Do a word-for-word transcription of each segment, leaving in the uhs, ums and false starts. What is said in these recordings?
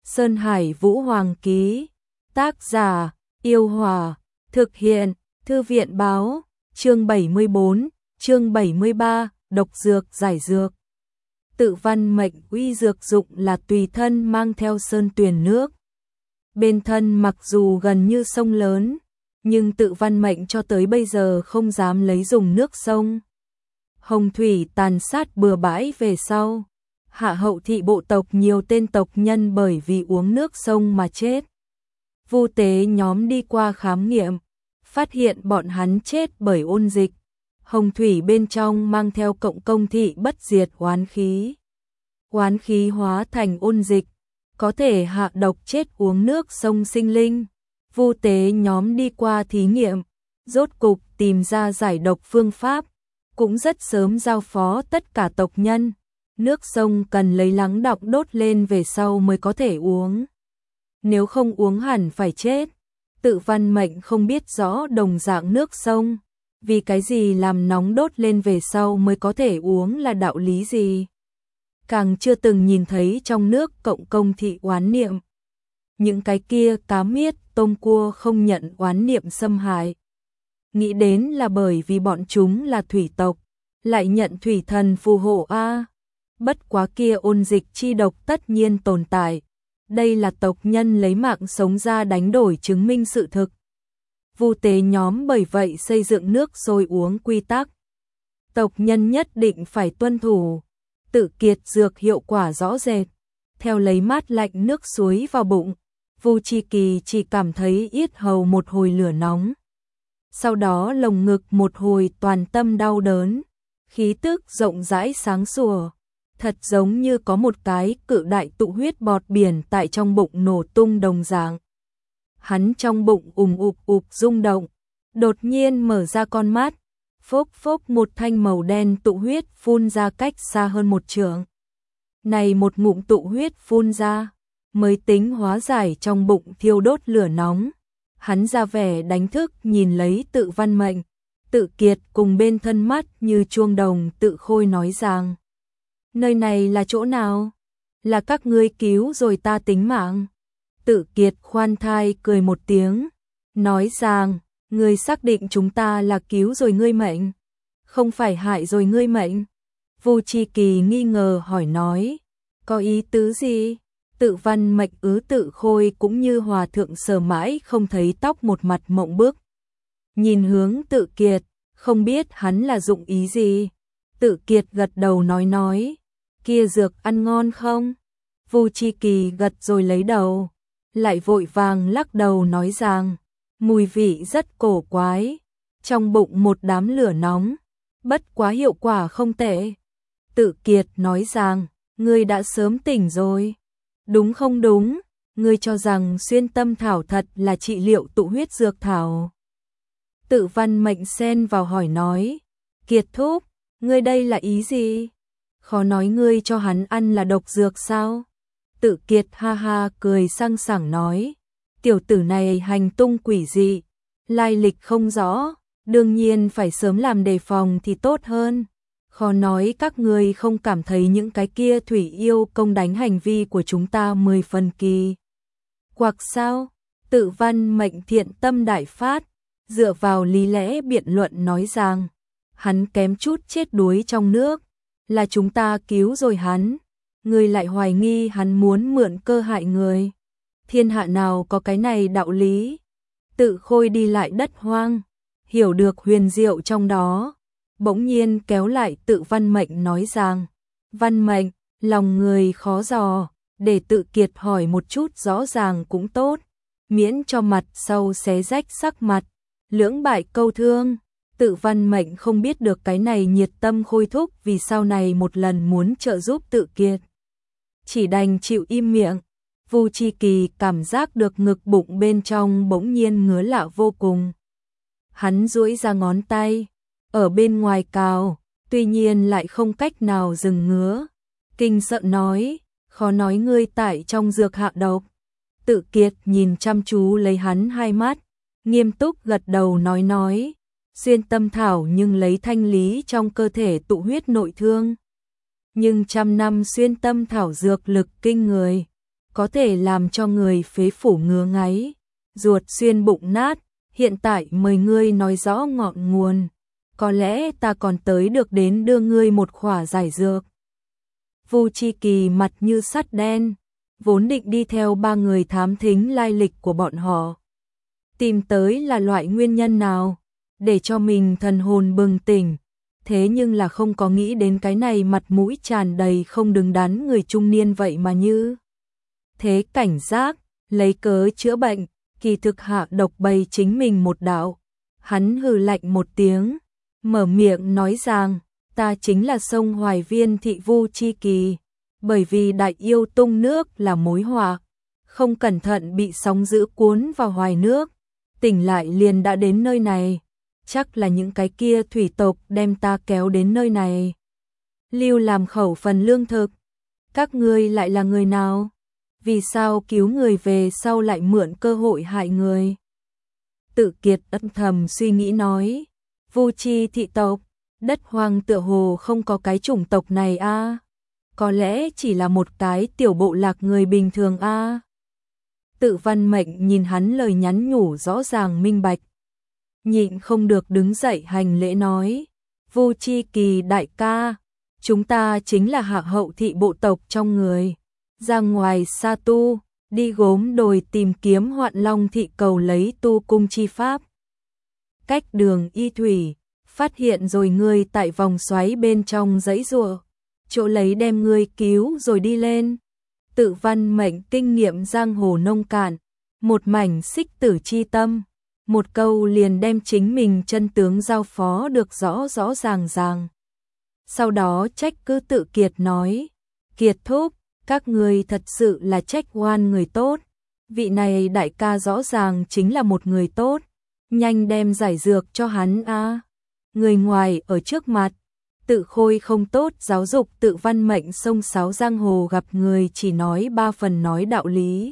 Sơn Hải Vũ Hoàng ký. Tác giả, Yêu Hòa. Thực hiện, Thư viện báo. Chương bảy mươi bốn, chương bảy mươi ba, độc dược giải dược. Tự văn mệnh uy dược dụng là tùy thân mang theo sơn tuyền nước. Bên thân mặc dù gần như sông lớn, nhưng tự văn mệnh cho tới bây giờ không dám lấy dùng nước sông. Hồng thủy tàn sát bừa bãi về sau. Hạ hậu thị bộ tộc nhiều tên tộc nhân bởi vì uống nước sông mà chết. Vu tế nhóm đi qua khám nghiệm, phát hiện bọn hắn chết bởi ôn dịch. Hồng thủy bên trong mang theo cộng công thị bất diệt oán khí. Oán khí hóa thành ôn dịch, có thể hạ độc chết uống nước sông sinh linh. Vu tế nhóm đi qua thí nghiệm, rốt cục tìm ra giải độc phương pháp, cũng rất sớm giao phó tất cả tộc nhân. Nước sông cần lấy lắng đọng đốt lên về sau mới có thể uống. Nếu không uống hẳn phải chết. Tự văn mệnh không biết rõ đồng dạng nước sông, vì cái gì làm nóng đốt lên về sau mới có thể uống là đạo lý gì. Càng chưa từng nhìn thấy trong nước cộng công thị oán niệm. Những cái kia cá miết, tôm cua không nhận oán niệm xâm hại. Nghĩ đến là bởi vì bọn chúng là thủy tộc, lại nhận thủy thần phù hộ a. Bất quá kia ôn dịch chi độc tất nhiên tồn tại. Đây là tộc nhân lấy mạng sống ra đánh đổi chứng minh sự thực. Vu tế nhóm bởi vậy xây dựng nước sôi uống quy tắc. Tộc nhân nhất định phải tuân thủ. Tự kiệt dược hiệu quả rõ rệt. Theo lấy mát lạnh nước suối vào bụng, Vu Chi Kỳ chỉ cảm thấy yết hầu một hồi lửa nóng. Sau đó lồng ngực một hồi toàn tâm đau đớn, khí tức rộng rãi sáng sủa, thật giống như có một cái cự đại tụ huyết bọt biển tại trong bụng nổ tung đồng dạng. Hắn trong bụng ùm ụp ụp rung động, đột nhiên mở ra con mắt, phốc phốc một thanh màu đen tụ huyết phun ra cách xa hơn một trượng. Này một ngụm tụ huyết phun ra, mới tính hóa giải trong bụng thiêu đốt lửa nóng. Hắn ra vẻ đánh thức nhìn lấy tự văn mệnh, tự kiệt cùng bên thân mắt như chuông đồng tự khôi nói rằng: nơi này là chỗ nào? Là các ngươi cứu rồi ta tính mạng. Tự kiệt khoan thai cười một tiếng, nói rằng: ngươi xác định chúng ta là cứu rồi ngươi mệnh, không phải hại rồi ngươi mệnh? Vu Chi Kỳ nghi ngờ hỏi nói: có ý tứ gì? Tự văn mệnh ứ tự khôi cũng như hòa thượng sờ mãi không thấy tóc một mặt mộng bức. Nhìn hướng tự kiệt, không biết hắn là dụng ý gì. Tự kiệt gật đầu nói nói: kia dược ăn ngon không? Vu Chi Kỳ gật rồi lấy đầu, lại vội vàng lắc đầu nói rằng: mùi vị rất cổ quái, trong bụng một đám lửa nóng, bất quá hiệu quả không tệ. Tự kiệt nói rằng: ngươi đã sớm tỉnh rồi. Đúng không đúng, ngươi cho rằng xuyên tâm thảo thật là trị liệu tụ huyết dược thảo. Tự văn mệnh xen vào hỏi nói: Kiệt thúc, ngươi đây là ý gì? Khó nói ngươi cho hắn ăn là độc dược sao? Tự kiệt ha ha cười sang sảng nói: tiểu tử này hành tung quỷ dị, lai lịch không rõ, đương nhiên phải sớm làm đề phòng thì tốt hơn. Khó nói các ngươi không cảm thấy những cái kia thủy yêu công đánh hành vi của chúng ta mười phần kỳ quặc sao? Tự văn mệnh thiện tâm đại phát, dựa vào lý lẽ biện luận nói rằng: hắn kém chút chết đuối trong nước, là chúng ta cứu rồi hắn, người lại hoài nghi hắn muốn mượn cơ hại người. Thiên hạ nào có cái này đạo lý? Tự khôi đi lại đất hoang, hiểu được huyền diệu trong đó, bỗng nhiên kéo lại tự văn mệnh nói rằng: văn mệnh, lòng người khó dò, để tự kiệt hỏi một chút rõ ràng cũng tốt, miễn cho mặt sau xé rách sắc mặt, lưỡng bại câu thương. Tự văn mệnh không biết được cái này nhiệt tâm khôi thúc vì sau này một lần muốn trợ giúp tự kiệt, chỉ đành chịu im miệng. Vu Chi Kỳ cảm giác được ngực bụng bên trong bỗng nhiên ngứa lạ vô cùng. Hắn duỗi ra ngón tay, ở bên ngoài cào, tuy nhiên lại không cách nào dừng ngứa. Kinh sợ nói: khó nói ngươi tại trong dược hạ độc. Tự kiệt nhìn chăm chú lấy hắn hai mắt, nghiêm túc gật đầu nói nói: xuyên tâm thảo nhưng lấy thanh lý trong cơ thể tụ huyết nội thương. Nhưng trăm năm xuyên tâm thảo dược lực kinh người, có thể làm cho người phế phủ ngứa ngáy, ruột xuyên bụng nát, hiện tại mời ngươi nói rõ ngọn nguồn, có lẽ ta còn tới được đến đưa ngươi một khỏa giải dược. Vu Chi Kỳ mặt như sắt đen, vốn định đi theo ba người thám thính lai lịch của bọn họ. Tìm tới là loại nguyên nhân nào, để cho mình thần hồn bừng tỉnh, thế nhưng là không có nghĩ đến cái này mặt mũi tràn đầy không đứng đắn người trung niên vậy mà như thế cảnh giác, lấy cớ chữa bệnh, kỳ thực hạ độc bày chính mình một đạo. Hắn hừ lạnh một tiếng, mở miệng nói rằng, ta chính là sông Hoài Viên thị Vu Chi Kỳ, bởi vì đại yêu tung nước là mối họa, không cẩn thận bị sóng dữ cuốn vào hoài nước, tỉnh lại liền đã đến nơi này, chắc là những cái kia thủy tộc đem ta kéo đến nơi này. Lưu làm khẩu phần lương thực, các ngươi lại là người nào? Vì sao cứu người về sau lại mượn cơ hội hại người? Tự Kiệt âm thầm suy nghĩ nói, Vu Chi thị tộc, đất hoang tựa hồ không có cái chủng tộc này a, à? Có lẽ chỉ là một cái tiểu bộ lạc người bình thường a. À? Tự Văn Mệnh nhìn hắn lời nhắn nhủ rõ ràng minh bạch, nhịn không được đứng dậy hành lễ nói, Vu Chi Kỳ đại ca, chúng ta chính là hạ hậu thị bộ tộc trong người, ra ngoài xa tu, đi gốm đồi tìm kiếm Hoạn Long thị cầu lấy tu cung chi pháp. Cách đường y thủy, phát hiện rồi ngươi tại vòng xoáy bên trong dãy rùa, chỗ lấy đem ngươi cứu rồi đi lên. Tự Văn Mệnh kinh nghiệm giang hồ nông cạn, một mảnh xích tử chi tâm, một câu liền đem chính mình chân tướng giao phó được rõ rõ ràng ràng. Sau đó trách cứ Tự Kiệt nói, Kiệt thúc, các ngươi thật sự là trách oan người tốt, vị này đại ca rõ ràng chính là một người tốt, nhanh đem giải dược cho hắn a. À. Người ngoài ở trước mặt, Tự Khôi không tốt giáo dục Tự Văn Mệnh sông sáo giang hồ gặp người chỉ nói ba phần nói đạo lý.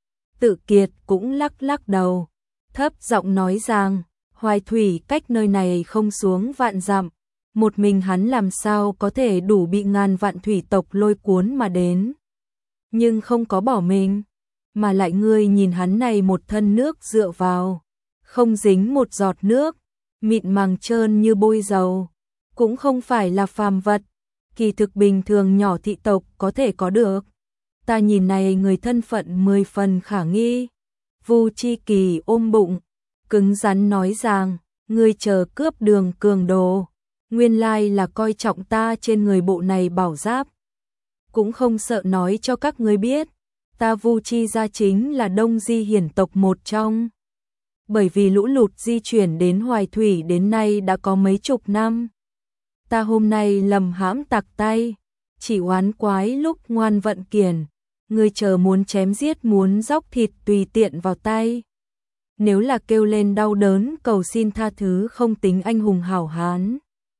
Tự Kiệt cũng lắc lắc đầu, thấp giọng nói rằng, Hoài Thủy cách nơi này không xuống vạn dặm, một mình hắn làm sao có thể đủ bị ngàn vạn thủy tộc lôi cuốn mà đến. Nhưng không có bỏ mình, mà lại ngươi nhìn hắn này một thân nước dựa vào, không dính một giọt nước, mịn màng trơn như bôi dầu, cũng không phải là phàm vật, kỳ thực bình thường nhỏ thị tộc có thể có được. Ta nhìn này người thân phận mười phần khả nghi. Vu Chi Kỳ ôm bụng, cứng rắn nói rằng, ngươi chờ cướp đường cường đồ, nguyên lai là coi trọng ta trên người bộ này bảo giáp. Cũng không sợ nói cho các ngươi biết, ta Vu Chi gia chính là Đông Di hiển tộc một trong. Bởi vì lũ lụt di chuyển đến Hoài Thủy đến nay đã có mấy chục năm. Ta hôm nay lầm hãm tặc tay, chỉ oán quái lúc ngoan vận kiền, ngươi chờ muốn chém giết muốn dóc thịt tùy tiện vào tay. Nếu là kêu lên đau đớn cầu xin tha thứ không tính anh hùng hảo hán.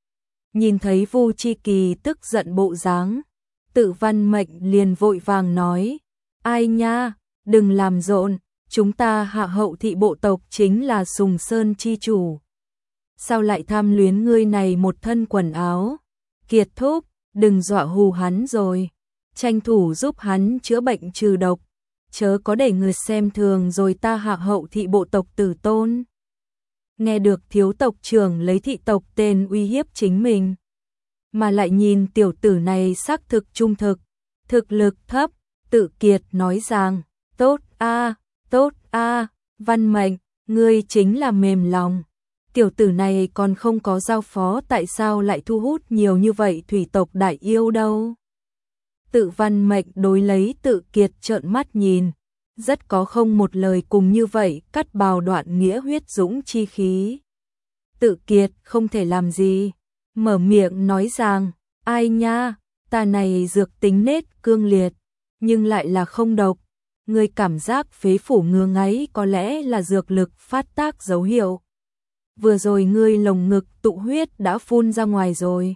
Nhìn thấy Vu Chi Kỳ tức giận bộ dáng, Tự Văn Mệnh liền vội vàng nói, ai nha, đừng làm rộn, chúng ta hạ hậu thị bộ tộc chính là Sùng Sơn chi chủ. Sao lại tham luyến ngươi này một thân quần áo? Kiệt thúc, đừng dọa hù hắn rồi, tranh thủ giúp hắn chữa bệnh trừ độc, chớ có để người xem thường rồi ta hạ hậu thị bộ tộc tử tôn. Nghe được thiếu tộc trưởng lấy thị tộc tên uy hiếp chính mình, mà lại nhìn tiểu tử này xác thực trung thực, thực lực thấp, Tự Kiệt nói rằng, tốt a, tốt a, Văn Mệnh, ngươi chính là mềm lòng. Tiểu tử này còn không có giao phó tại sao lại thu hút nhiều như vậy thủy tộc đại yêu đâu. Tự Văn Mệnh đối lấy Tự Kiệt trợn mắt nhìn, rất có không một lời cùng như vậy cắt bào đoạn nghĩa huyết dũng chi khí. Tự Kiệt không thể làm gì, mở miệng nói rằng, ai nha, ta này dược tính nết cương liệt, nhưng lại là không độc. Ngươi cảm giác phế phủ ngứa ngáy có lẽ là dược lực phát tác dấu hiệu. Vừa rồi ngươi lồng ngực tụ huyết đã phun ra ngoài rồi.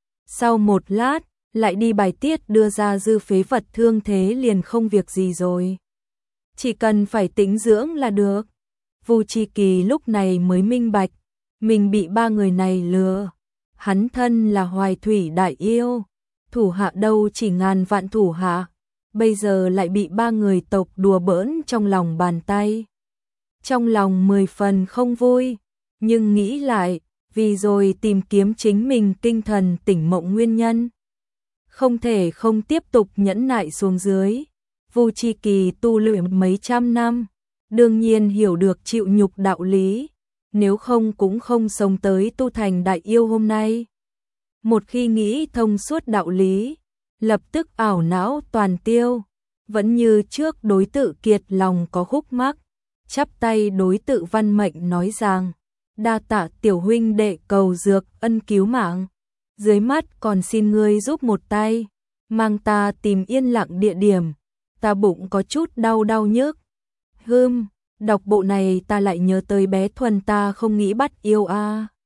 Sau một lát, lại đi bài tiết đưa ra dư phế vật thương thế liền không việc gì rồi. Chỉ cần phải tĩnh dưỡng là được. Vu Chi Kỳ lúc này mới minh bạch, mình bị ba người này lừa. Hắn thân là Hoài Thủy đại yêu, thủ hạ đâu chỉ ngàn vạn thủ hạ. bây giờ lại bị ba người tộc đùa bỡn trong lòng bàn tay. Trong lòng mười phần không vui, nhưng nghĩ lại, vì rồi tìm kiếm chính mình tinh thần tỉnh mộng nguyên nhân. Không thể không tiếp tục nhẫn nại xuống dưới. Vu Chi Kỳ tu luyện mấy trăm năm, đương nhiên hiểu được chịu nhục đạo lý, nếu không cũng không sống tới tu thành đại yêu hôm nay. Một khi nghĩ thông suốt đạo lý, lập tức ảo não toàn tiêu, vẫn như trước đối tự Kiệt lòng có khúc mắc, chắp tay đối tự Văn Mệnh nói rằng, đa tạ tiểu huynh đệ cầu dược ân cứu mạng, dưới mắt còn xin ngươi giúp một tay, mang ta tìm yên lặng địa điểm, ta bụng có chút đau đau nhức. Hừm, đọc bộ này ta lại nhớ tới bé Thuần ta không nghĩ bắt yêu a. À.